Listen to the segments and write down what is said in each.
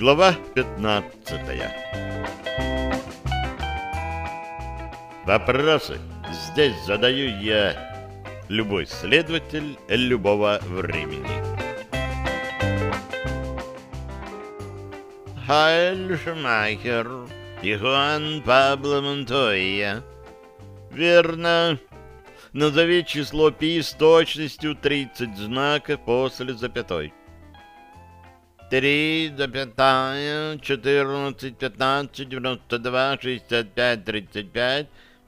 Глава 15. Вопросы здесь задаю я, любой следователь любого времени. Хайль Шумахер и Хуан Пабло Монтойя. Верно. Назови число пи с точностью 30 знаков после запятой. 3, 14, 15, 92, 65, 35,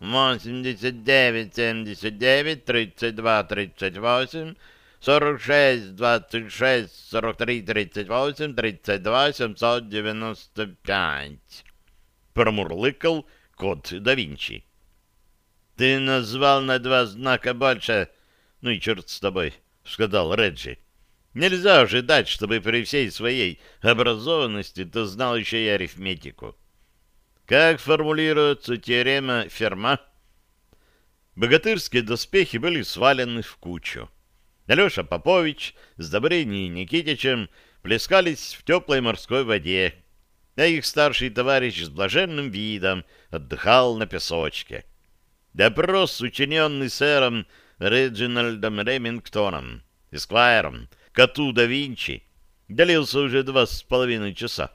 89, 79, 32, 38, 46, 26, 43, 38, 32, 795. Промурлыкал кот да Винчи. Ты назвал на 2 знака больше. Ну и черт с тобой, сказал Реджи. Нельзя ожидать, чтобы при всей своей образованности ты знал еще и арифметику. Как формулируется теорема Ферма? Богатырские доспехи были свалены в кучу. Алеша Попович с Добрыней Никитичем плескались в теплой морской воде, а их старший товарищ с блаженным видом отдыхал на песочке. Допрос, учиненный сэром Реджинальдом Ремингтоном, эсквайром, коту да Винчи, длился уже 2,5 часа.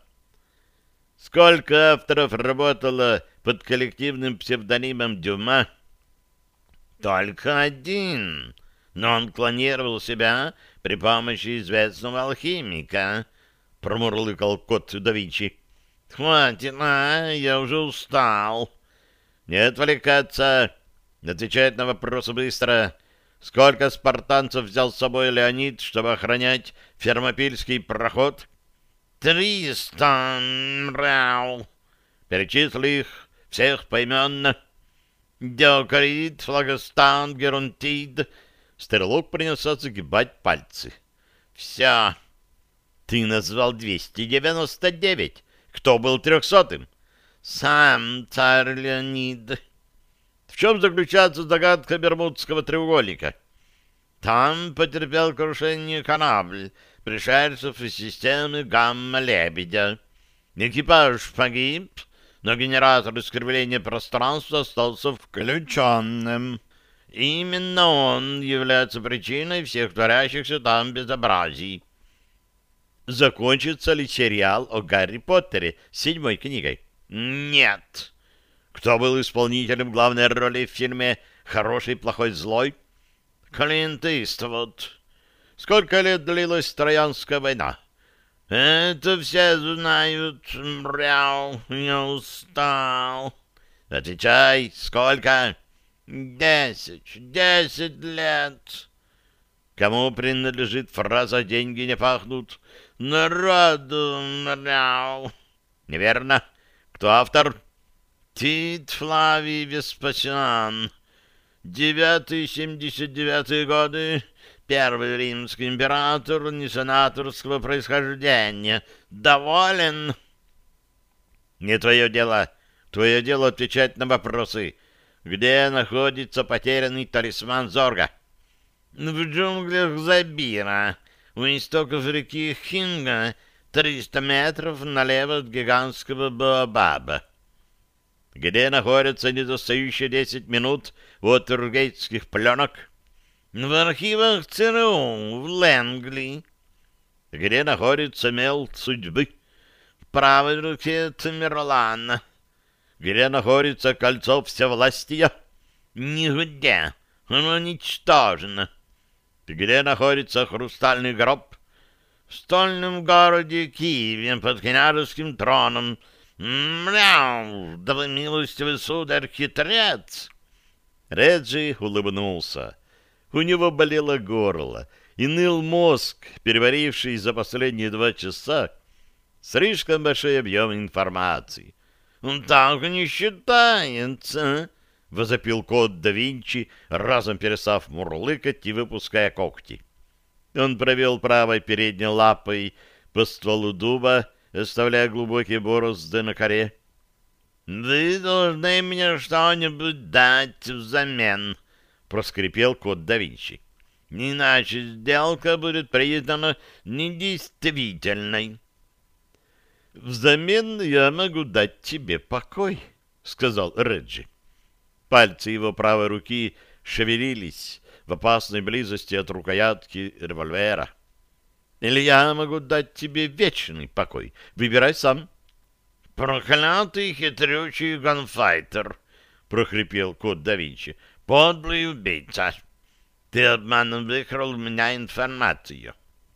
Сколько авторов работало под коллективным псевдонимом Дюма? Только один, но он клонировал себя при помощи известного алхимика, промурлыкал кот да Винчи. Хватит, я уже устал. Не отвлекаться, отвечать на вопросы быстро. Сколько спартанцев взял с собой Леонид, чтобы охранять Фермопильский проход? 300, мряу. Перечисли их всех поименно. Диокорид, Флагостан, Геронтид. Стрелок принялся загибать пальцы. Все. Ты назвал 299. Кто был 300-м? Сам царь Леонид. В чем заключается загадка Бермудского треугольника? Там потерпел крушение корабль пришельцев из системы Гамма-Лебедя. Экипаж погиб, но генератор искривления пространства остался включенным. Именно он является причиной всех творящихся там безобразий. Закончится ли сериал о Гарри Поттере с 7-й книгой? Нет. Кто был исполнителем главной роли в фильме «Хороший, плохой, злой»? Клинт Иствуд. Сколько лет длилась Троянская война? Это все знают. Мряу, я устал. Отвечай, сколько? 10 лет. Кому принадлежит фраза «деньги не пахнут»? Народу. Мряу. Неверно. Кто автор? Тит Флавий Веспасиан. 9-79 годы. Первый римский император несенаторского происхождения. Доволен? Не твое дело. Твое дело отвечать на вопросы. Где находится потерянный талисман Зорга? В джунглях Забира. У истоков реки Хинга. 300 метров налево от гигантского Боабаба. Где находятся недостающие 10 минут уотергейтских пленок? В архивах ЦРУ в Лэнгли. Где находится мел судьбы? В правой руке Тамерлана. Где находится кольцо всевластия? Нигде. Оно ничтожно. Где находится хрустальный гроб? В стольном городе Киеве под княжеским троном. Мяу! Да вы, милостивый сударь, хитрец! Реджи улыбнулся. У него болело горло и ныл мозг, переваривший за последние 2 часа слишком большой объем информации. «Так не считается!» — возопил кот да Винчи, разом перестав мурлыкать и выпуская когти. Он провел правой передней лапой по стволу дуба, оставляя глубокие борозды на коре. «Вы должны мне что-нибудь дать взамен», — проскрипел кот да Винчи. «Иначе сделка будет признана недействительной». «Взамен я могу дать тебе покой», — сказал Реджи. Пальцы его правой руки шевелились в опасной близости от рукоятки револьвера. «Или я могу дать тебе вечный покой. Выбирай сам». «Проклятый хитрючий ганфайтер», — прохрипел кот да Винчи. «Подлый убийца. Ты обманом выкрал у меня информацию».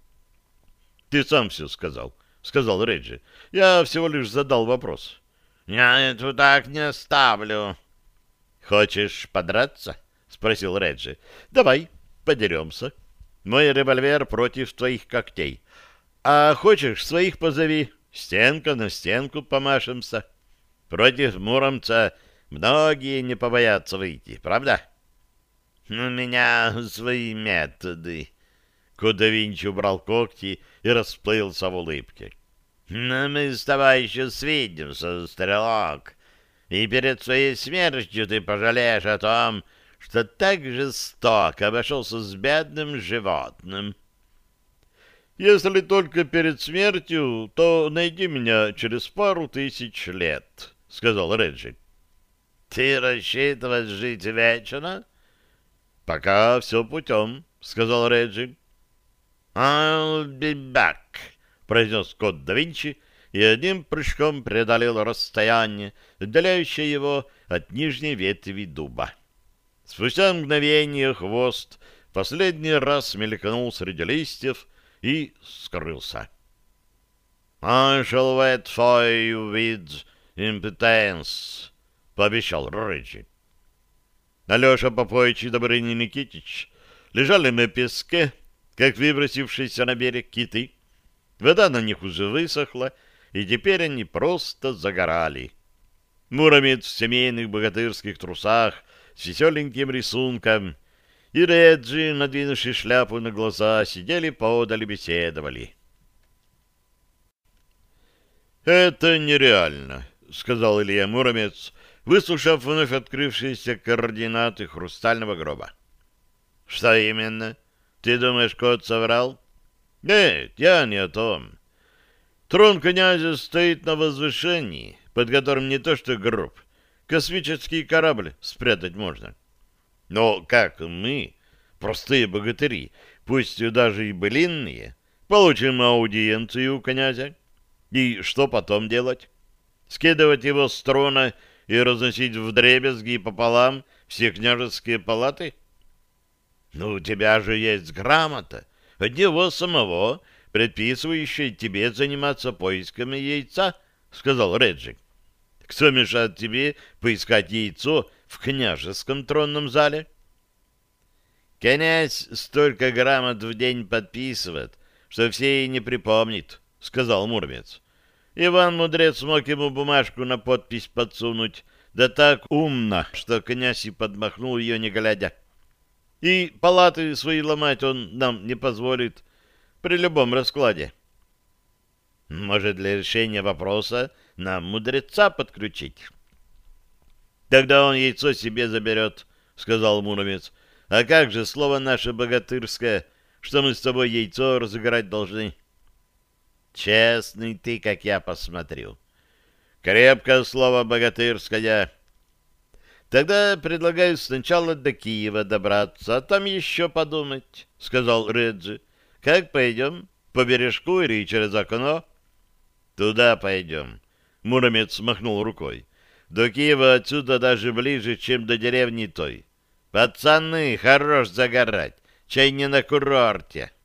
«Ты сам все сказал», — сказал Реджи. «Я всего лишь задал вопрос». «Я это так не оставлю». «Хочешь подраться?» — спросил Реджи. «Давай, подеремся. Мой револьвер против твоих когтей. А хочешь, своих позови. Стенка на стенку помашемся. Против Муромца многие не побоятся выйти, правда?» «У меня свои методы». Кот да Винчи убрал когти и расплылся в улыбке. «Но мы с тобой еще свидимся, стрелок, и перед своей смертью ты пожалеешь о том, что так жестоко обошелся с бедным животным». «Если только перед смертью, то найди меня через 1000 лет», — сказал Реджи. «Ты рассчитываешь жить вечно?» «Пока все путем», — сказал Реджи. «I'll be back», — произнес кот да Винчи и одним прыжком преодолел расстояние, отдаляющее его от нижней ветви дуба. Спустя мгновение хвост последний раз мелькнул среди листьев и скрылся. «I shall wait for you with impotence», — пообещал Реджи. Алеша Попович и Добрыня Никитич лежали на песке, как выбросившиеся на берег киты. Вода на них уже высохла, и теперь они просто загорали. Муромец в семейных богатырских трусах с веселеньким рисунком и Реджи, надвинувший шляпу на глаза, сидели поодаль и беседовали. «Это нереально», — сказал Илья Муромец, выслушав вновь открывшиеся координаты хрустального гроба. «Что именно? Ты думаешь, кот соврал?» «Нет, я не о том. Трон князя стоит на возвышении, под которым не то что гроб, космический корабль спрятать можно. Но как мы, простые богатыри, пусть даже и былинные, получим аудиенцию у князя? И что потом делать? Скидывать его с трона и разносить вдребезги пополам все княжеские палаты? Ну, у тебя же есть грамота от него самого, предписывающая тебе заниматься поисками яйца, — сказал Реджи. Кто мешает тебе поискать яйцо в княжеском тронном зале? Князь столько грамот в день подписывает, что все и не припомнит, — сказал Муромец. Иван Мудрец смог ему бумажку на подпись подсунуть, да так умно, что князь и подмахнул ее не глядя. И палаты свои ломать он нам не позволит при любом раскладе. Может, для решения вопроса нам мудреца подключить? Тогда он яйцо себе заберет, — сказал Муромец. А как же слово наше богатырское, что мы с тобой яйцо разыграть должны? Честный ты, как я посмотрю. Крепкое слово богатырское. Тогда предлагаю сначала до Киева добраться, а там еще подумать, — сказал Реджи. Как пойдем? По бережку или через окно? Туда пойдем. Муромец махнул рукой. До Киева отсюда даже ближе, чем до деревни той. Пацаны, хорош загорать, чай не на курорте.